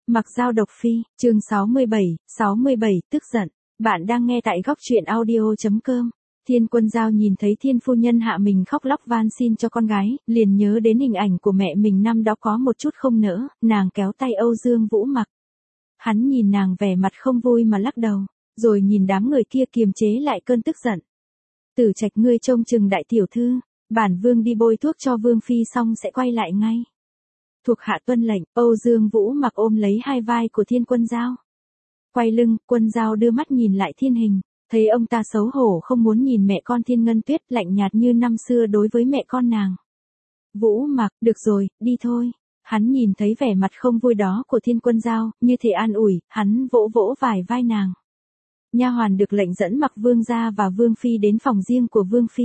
Mặc Dao độc phi, chương 67, tức giận. Bạn đang nghe tại góc truyện audio.com. Thiên Quân Dao nhìn thấy Thiên phu nhân hạ mình khóc lóc van xin cho con gái, liền nhớ đến hình ảnh của mẹ mình năm đó có một chút không nỡ, nàng kéo tay Âu Dương Vũ Mặc. Hắn nhìn nàng vẻ mặt không vui mà lắc đầu, rồi nhìn đám người kia kiềm chế lại cơn tức giận. Tử Trạch, ngươi trông chừng đại tiểu thư, bản vương đi bôi thuốc cho vương phi xong sẽ quay lại ngay. Thuộc hạ tuân lệnh. Âu Dương Vũ Mặc ôm lấy hai vai của Thiên Quân Dao. Quay lưng, Quân Dao đưa mắt nhìn lại Thiên Hình, thấy ông ta xấu hổ không muốn nhìn mẹ con Thiên Ngân Tuyết, lạnh nhạt như năm xưa đối với mẹ con nàng. Vũ Mặc, được rồi, đi thôi. Hắn nhìn thấy vẻ mặt không vui đó của Thiên Quân Dao, như thể an ủi, hắn vỗ vỗ vài vai nàng. Nha hoàn được lệnh dẫn Mặc Vương gia và Vương phi đến phòng riêng của Vương phi.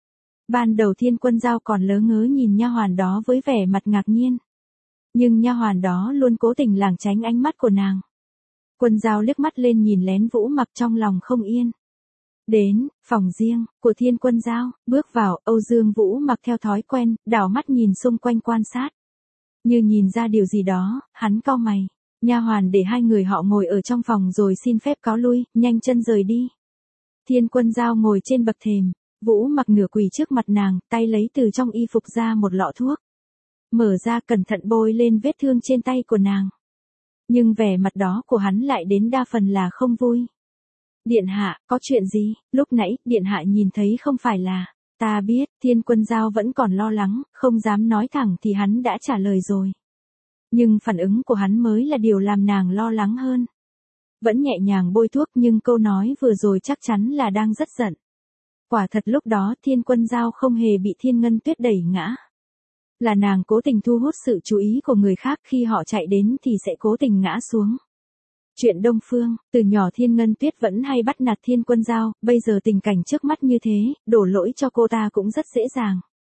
Ban đầu Thiên Quân Dao còn lớ ngớ nhìn nha hoàn đó với vẻ mặt ngạc nhiên. Nhưng nha hoàn đó luôn cố tình lảng tránh ánh mắt của nàng. Quân Dao liếc mắt lên nhìn lén Vũ Mặc trong lòng không yên. Đến phòng riêng của Thiên Quân Dao, bước vào, Âu Dương Vũ Mặc theo thói quen, đảo mắt nhìn xung quanh quan sát. Như nhìn ra điều gì đó, hắn cau mày. Nha hoàn để hai người họ ngồi ở trong phòng rồi xin phép cáo lui, nhanh chân rời đi. Thiên Quân Dao ngồi trên bậc thềm, Vũ Mặc nửa quỳ trước mặt nàng, tay lấy từ trong y phục ra một lọ thuốc. Mở ra cẩn thận bôi lên vết thương trên tay của nàng. Nhưng vẻ mặt đó của hắn lại đến đa phần là không vui. Điện hạ, có chuyện gì? Lúc nãy, điện hạ nhìn thấy không phải là... Ta biết, Thiên Quân Dao vẫn còn lo lắng, không dám nói thẳng thì hắn đã trả lời rồi. Nhưng phản ứng của hắn mới là điều làm nàng lo lắng hơn. Vẫn nhẹ nhàng bôi thuốc nhưng câu nói vừa rồi chắc chắn là đang rất giận. Quả thật lúc đó Thiên Quân Dao không hề bị Thiên Ngân Tuyết đẩy ngã. Là nàng cố tình thu hút sự chú ý của người khác, khi họ chạy đến thì sẽ cố tình ngã xuống. Chuyện Đông Phương, từ nhỏ Thiên Ngân Tuyết vẫn hay bắt nạt Thiên Quân Dao, bây giờ tình cảnh trước mắt như thế, đổ lỗi cho cô ta cũng rất dễ dàng.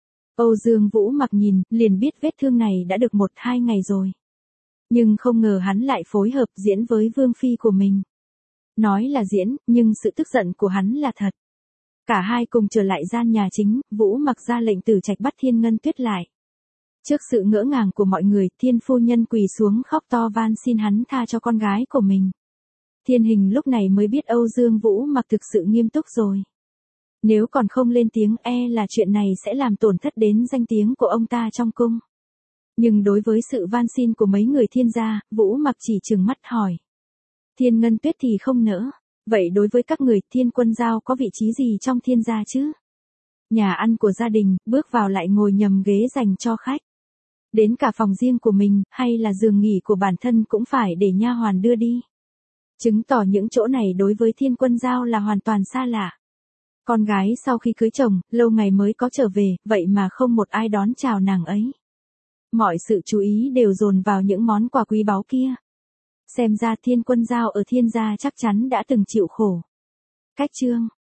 Âu Dương Vũ Mặc nhìn, liền biết vết thương này đã được 1-2 ngày rồi. Nhưng không ngờ hắn lại phối hợp diễn với Vương phi của mình. Nói là diễn, nhưng sự tức giận của hắn là thật. Cả hai cùng trở lại gian nhà chính, Vũ Mặc ra lệnh Tử Trạch bắt Thiên Ngân Tuyết lại. Trước sự ngỡ ngàng của mọi người, Thiên phu nhân quỳ xuống khóc to van xin hắn tha cho con gái của mình. Thiên Hình lúc này mới biết Âu Dương Vũ Mặc thực sự nghiêm túc rồi. Nếu còn không lên tiếng là chuyện này sẽ làm tổn thất đến danh tiếng của ông ta trong cung. Nhưng đối với sự van xin của mấy người Thiên gia, Vũ Mặc chỉ trừng mắt hỏi. Thiên Ngân Tuyết thì không nỡ. Vậy đối với các người, Thiên Quân Dao có vị trí gì trong Thiên gia chứ? Nhà ăn của gia đình, bước vào lại ngồi nhầm ghế dành cho khách. Đến cả phòng riêng của mình, hay là giường nghỉ của bản thân cũng phải để nha hoàn đưa đi. Chứng tỏ những chỗ này đối với Thiên Quân Dao là hoàn toàn xa lạ. Con gái sau khi cưới chồng, lâu ngày mới có trở về, vậy mà không một ai đón chào nàng ấy. Mọi sự chú ý đều dồn vào những món quà quý báu kia. Xem ra Thiên Quân Dao ở Thiên gia chắc chắn đã từng chịu khổ. Cách chương